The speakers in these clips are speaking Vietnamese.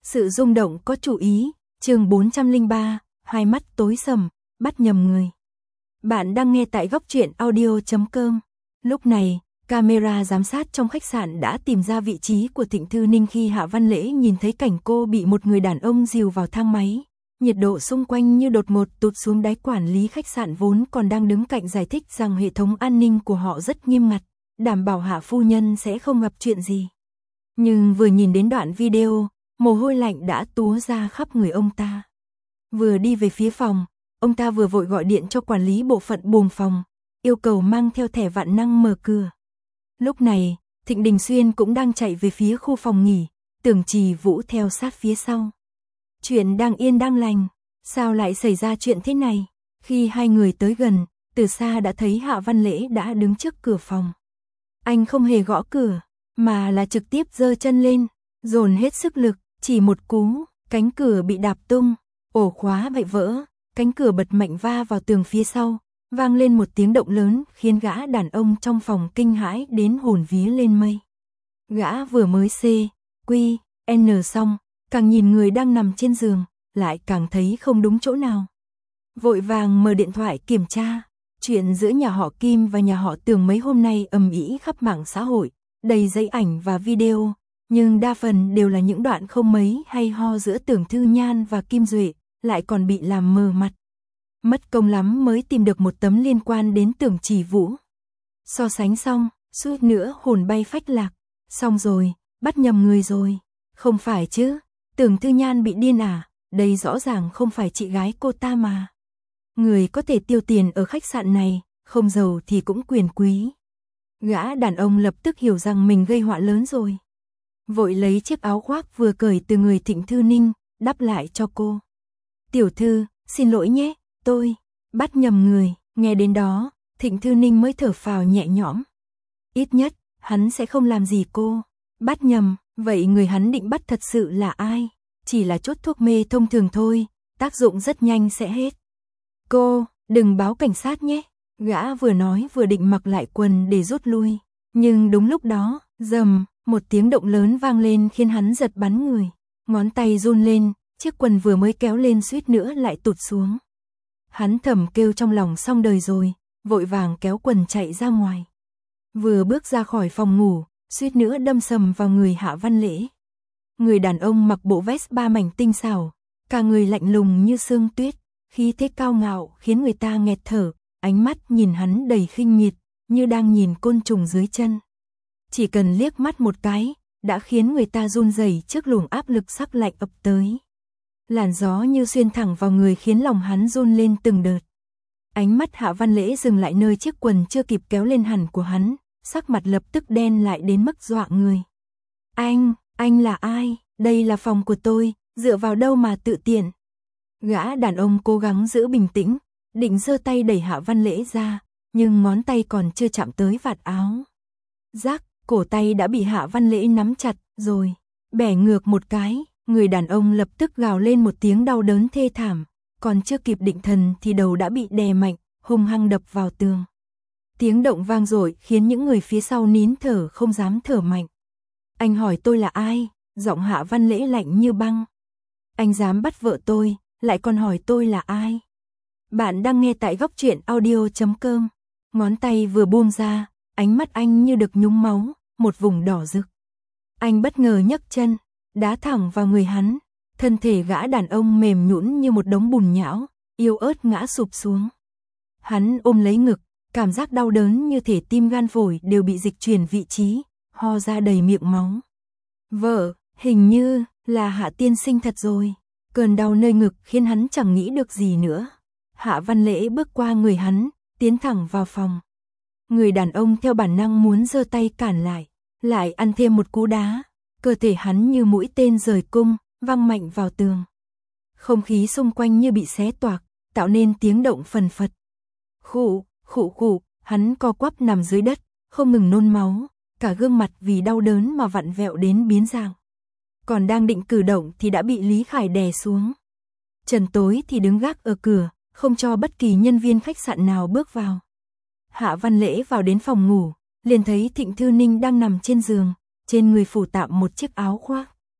Sự rung động có chủ ý, chương 403, hai mắt tối sầm, bắt nhầm người. Bạn đang nghe tại góc truyện audio.com. Lúc này, camera giám sát trong khách sạn đã tìm ra vị trí của Thịnh Thư Ninh khi Hạ Văn Lễ nhìn thấy cảnh cô bị một người đàn ông dìu vào thang máy. Nhiệt độ xung quanh như đột ngột tụt xuống đáy. Quản lý khách sạn vốn còn đang đứng cạnh giải thích rằng hệ thống an ninh của họ rất nghiêm ngặt, đảm bảo Hạ phu nhân sẽ không gặp chuyện gì. Nhưng vừa nhìn đến đoạn video, mồ hôi lạnh đã túa ra khắp người ông ta. Vừa đi về phía phòng, ông ta vừa vội gọi điện cho quản lý bộ phận buồng phòng, yêu cầu mang theo thẻ vạn năng mở cửa. Lúc này, Thịnh Đình Xuyên cũng đang chạy về phía khu phòng nghỉ, Tưởng Trì Vũ theo sát phía sau. Chuyện đang yên đang lành, sao lại xảy ra chuyện thế này? Khi hai người tới gần, từ xa đã thấy Hạ Văn Lễ đã đứng trước cửa phòng. Anh không hề gõ cửa, mà là trực tiếp giơ chân lên, dồn hết sức lực, chỉ một cú, cánh cửa bị đạp tung, ổ khóa bị vỡ, cánh cửa bật mạnh va vào tường phía sau, vang lên một tiếng động lớn khiến gã đàn ông trong phòng kinh hãi đến hồn vía lên mây. Gã vừa mới CQN xong, càng nhìn người đang nằm trên giường, lại càng thấy không đúng chỗ nào. Vội vàng mở điện thoại kiểm tra, chuyện giữa nhà họ Kim và nhà họ Tưởng mấy hôm nay ầm ĩ khắp mạng xã hội, đầy giấy ảnh và video, nhưng đa phần đều là những đoạn không mấy hay ho giữa Tưởng Thư Nhan và Kim Duệ, lại còn bị làm mờ mặt. Mất công lắm mới tìm được một tấm liên quan đến Tưởng Trì Vũ. So sánh xong, suýt nữa hồn bay phách lạc. Xong rồi, bắt nhầm người rồi. Không phải chứ, Tưởng Thư Nhan bị điên à, đây rõ ràng không phải chị gái cô ta mà. Người có thể tiêu tiền ở khách sạn này, không giàu thì cũng quyền quý. Gã đàn ông lập tức hiểu rằng mình gây họa lớn rồi. Vội lấy chiếc áo khoác vừa cởi từ người Thịnh Thư Ninh, đắp lại cho cô. Tiểu thư, xin lỗi nhé, tôi bắt nhầm người. Nghe đến đó, Thịnh Thư Ninh mới thở phào nhẹ nhõm. Ít nhất, hắn sẽ không làm gì cô. Bắt nhầm, vậy người hắn định bắt thật sự là ai? Chỉ là chốt thuốc mê thông thường thôi, tác dụng rất nhanh sẽ hết. Cô, đừng báo cảnh sát nhé. Gã vừa nói vừa định mặc lại quần để rút lui. Nhưng đúng lúc đó, rầm, một tiếng động lớn vang lên khiến hắn giật bắn người. Ngón tay run lên, chiếc quần vừa mới kéo lên suýt nữa lại tụt xuống. Hắn thầm kêu trong lòng xong đời rồi, vội vàng kéo quần chạy ra ngoài. Vừa bước ra khỏi phòng ngủ, suýt nữa đâm sầm vào người Hạ Văn Lễ. Người đàn ông mặc bộ vest ba mảnh tinh xảo, cả người lạnh lùng như sương tuyết, khí thế cao ngạo khiến người ta nghẹt thở, ánh mắt nhìn hắn đầy khinh miệt, như đang nhìn côn trùng dưới chân. Chỉ cần liếc mắt một cái, đã khiến người ta run rẩy trước luồng áp lực sắc lạnh ập tới. Làn gió như xuyên thẳng vào người khiến lòng hắn run lên từng đợt. Ánh mắt Hạ Văn Lễ dừng lại nơi chiếc quần chưa kịp kéo lên hẳn của hắn, sắc mặt lập tức đen lại đến mức dọa người. Anh là ai? Đây là phòng của tôi, dựa vào đâu mà tự tiện? Gã đàn ông cố gắng giữ bình tĩnh, định giơ tay đẩy Hạ Văn Lễ ra, nhưng ngón tay còn chưa chạm tới vạt áo. Rắc, cổ tay đã bị Hạ Văn Lễ nắm chặt rồi, bẻ ngược một cái, người đàn ông lập tức gào lên một tiếng đau đớn thê thảm, còn chưa kịp định thần thì đầu đã bị đè mạnh, hung hăng đập vào tường. Tiếng động vang dội khiến những người phía sau nín thở không dám thở mạnh. Anh hỏi tôi là ai? Giọng Hạ Văn Lễ lạnh như băng. Anh dám bắt vợ tôi, lại còn hỏi tôi là ai? Bạn đang nghe tại góc truyện audio.com. Ngón tay vừa buông ra, ánh mắt anh như được nhúng máu, một vùng đỏ rực. Anh bất ngờ nhấc chân, đá thẳng vào người hắn. Thân thể gã đàn ông mềm nhũn như một đống bùn nhão, yếu ớt ngã sụp xuống. Hắn ôm lấy ngực, cảm giác đau đớn như thể tim gan phổi đều bị dịch chuyển vị trí, ho ra đầy miệng máu. Vợ, hình như là Hạ tiên sinh thật rồi. Cơn đau nơi ngực khiến hắn chẳng nghĩ được gì nữa. Hạ Văn Lễ bước qua người hắn, tiến thẳng vào phòng. Người đàn ông theo bản năng muốn giơ tay cản lại ăn thêm một cú đá. Cơ thể hắn như mũi tên rời cung, văng mạnh vào tường. Không khí xung quanh như bị xé toạc, tạo nên tiếng động phần phật. Khụ, hắn co quắp nằm dưới đất, không ngừng nôn máu, cả gương mặt vì đau đớn mà vặn vẹo đến biến dạng. Còn đang định cử động thì đã bị Lý Khải đè xuống. Trần Tối thì đứng gác ở cửa, không cho bất kỳ nhân viên khách sạn nào bước vào. Hạ Văn Lễ vào đến phòng ngủ, liền thấy Thịnh Thư Ninh đang nằm trên giường, trên người phủ tạm một chiếc áo khoác.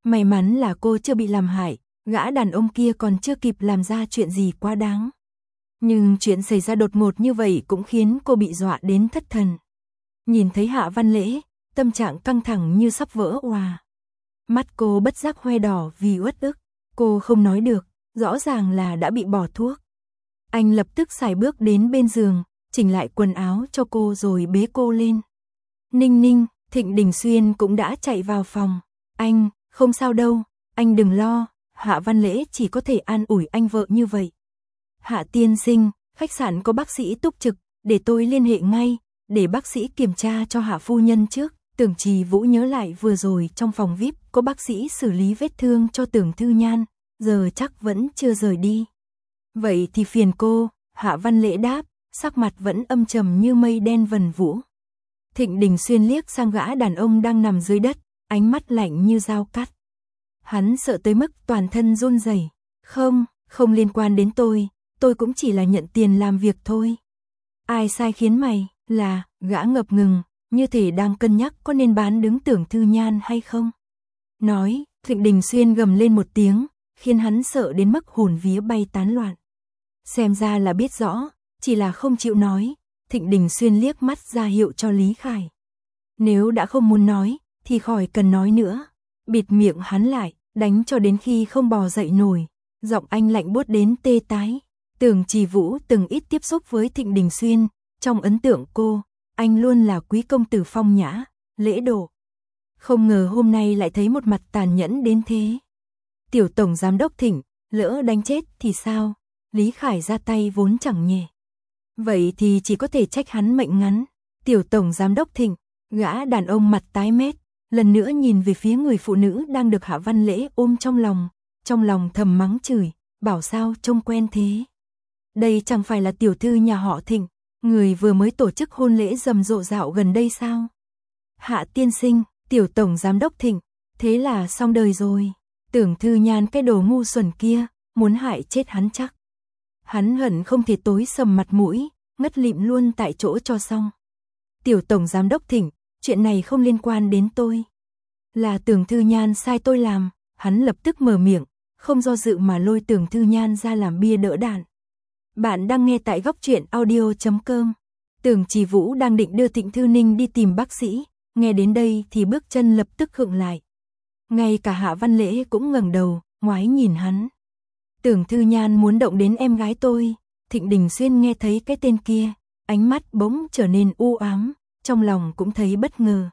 May mắn là cô chưa bị làm hại, gã đàn ông kia còn chưa kịp làm ra chuyện gì quá đáng. Nhưng chuyện xảy ra đột ngột như vậy cũng khiến cô bị dọa đến thất thần. Nhìn thấy Hạ Văn Lễ, tâm trạng căng thẳng như sắp vỡ òa. Mắt cô bất giác hoe đỏ vì uất ức, cô không nói được, rõ ràng là đã bị bỏ thuốc. Anh lập tức sải bước đến bên giường, chỉnh lại quần áo cho cô rồi bế cô lên. Ninh Ninh, Thịnh Đình Xuyên cũng đã chạy vào phòng. Anh, không sao đâu, anh đừng lo, Hạ Văn Lễ chỉ có thể an ủi anh vợ như vậy. Hạ tiên sinh, khách sạn có bác sĩ túc trực, để tôi liên hệ ngay, để bác sĩ kiểm tra cho Hạ phu nhân trước. Tưởng Trì Vũ nhớ lại vừa rồi trong phòng VIP có bác sĩ xử lý vết thương cho Tưởng Thư Nhan, giờ chắc vẫn chưa rời đi. Vậy thì phiền cô, Hạ Văn Lễ đáp, sắc mặt vẫn âm trầm như mây đen vần vũ. Thịnh Đình Xuyên liếc sang gã đàn ông đang nằm dưới đất, ánh mắt lạnh như dao cắt. Hắn sợ tới mức toàn thân run rẩy. Không liên quan đến tôi cũng chỉ là nhận tiền làm việc thôi. Ai sai khiến mày, là, gã ngập ngừng, như thể đang cân nhắc có nên bán đứng Tưởng Thư Nhan hay không. Nói, Thịnh Đình Xuyên gầm lên một tiếng, khiến hắn sợ đến mức hồn vía bay tán loạn. Xem ra là biết rõ, chỉ là không chịu nói. Thịnh Đình Xuyên liếc mắt ra hiệu cho Lý Khải. Nếu đã không muốn nói, thì khỏi cần nói nữa. Bịt miệng hắn lại, đánh cho đến khi không bò dậy nổi. Giọng anh lạnh buốt đến tê tái. Tưởng Trì Vũ từng ít tiếp xúc với Thịnh Đình Xuyên. Trong ấn tượng cô, anh luôn là quý công tử phong nhã, lễ độ. Không ngờ hôm nay lại thấy một mặt tàn nhẫn đến thế. Tiểu tổng giám đốc Thịnh, lỡ đánh chết thì sao? Lý Khải ra tay vốn chẳng nhẹ. Vậy thì chỉ có thể trách hắn mệnh ngắn. Tiểu tổng giám đốc Thịnh, gã đàn ông mặt tái mét, lần nữa nhìn về phía người phụ nữ đang được Hạ Văn Lễ ôm trong lòng thầm mắng chửi, bảo sao trông quen thế. Đây chẳng phải là tiểu thư nhà họ Thịnh, người vừa mới tổ chức hôn lễ rầm rộ dạo gần đây sao? Hạ tiên sinh, tiểu tổng giám đốc Thịnh, thế là xong đời rồi. Tưởng Thư Nhan cái đồ ngu xuẩn kia, muốn hại chết hắn chắc. Hắn hận không thể tối sầm mặt mũi, ngất lịm luôn tại chỗ cho xong. Tiểu tổng giám đốc Thịnh, chuyện này không liên quan đến tôi. Là Tưởng Thư Nhan sai tôi làm, hắn lập tức mở miệng, không do dự mà lôi Tưởng Thư Nhan ra làm bia đỡ đạn. Bạn đang nghe tại Góc Truyện Audio.com. Tưởng Trì Vũ đang định đưa Thịnh Thư Ninh đi tìm bác sĩ, nghe đến đây thì bước chân lập tức khựng lại. Ngay cả Hạ Văn Lễ cũng ngẩng đầu, ngoái nhìn hắn. Tưởng Thư Nhan muốn động đến em gái tôi. Thịnh Đình Xuyên nghe thấy cái tên kia, ánh mắt bỗng trở nên u ám, trong lòng cũng thấy bất ngờ.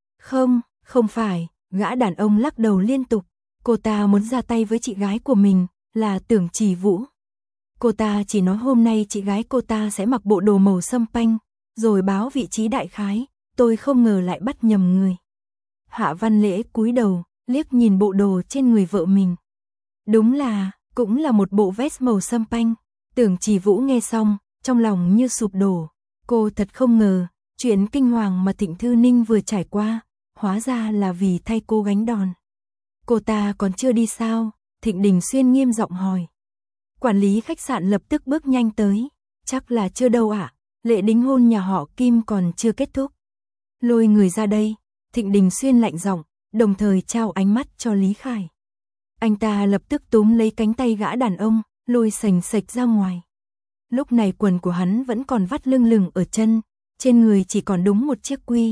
Không phải, gã đàn ông lắc đầu liên tục. Cô ta muốn ra tay với chị gái của mình, là Tưởng Trì Vũ. Cô ta chỉ nói hôm nay chị gái cô ta sẽ mặc bộ đồ màu sâm panh, rồi báo vị trí đại khái, tôi không ngờ lại bắt nhầm người. Hạ Văn Lễ cúi đầu, liếc nhìn bộ đồ trên người vợ mình. Đúng là, cũng là một bộ vest màu sâm panh. Tưởng Trì Vũ nghe xong, trong lòng như sụp đổ. Cô thật không ngờ, chuyện kinh hoàng mà Thịnh Thư Ninh vừa trải qua, hóa ra là vì thay cô gánh đòn. Cô ta còn chưa đi sao? Thịnh Đình Xuyên nghiêm giọng hỏi. Quản lý khách sạn lập tức bước nhanh tới. Chắc là chưa đâu ạ, lễ đính hôn nhà họ Kim còn chưa kết thúc. Lôi người ra đây. Thịnh Đình Xuyên lạnh giọng, đồng thời trao ánh mắt cho Lý Khải. Anh ta lập tức túm lấy cánh tay gã đàn ông, lôi sành sạch ra ngoài. Lúc này quần của hắn vẫn còn vắt lưng lửng ở chân, trên người chỉ còn đúng một chiếc quy,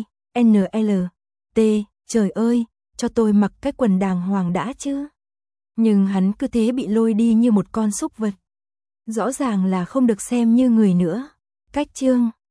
NLT, trời ơi, cho tôi mặc cái quần đàng hoàng đã chứ. Nhưng hắn cứ thế bị lôi đi như một con súc vật. Rõ ràng là không được xem như người nữa. Cách chương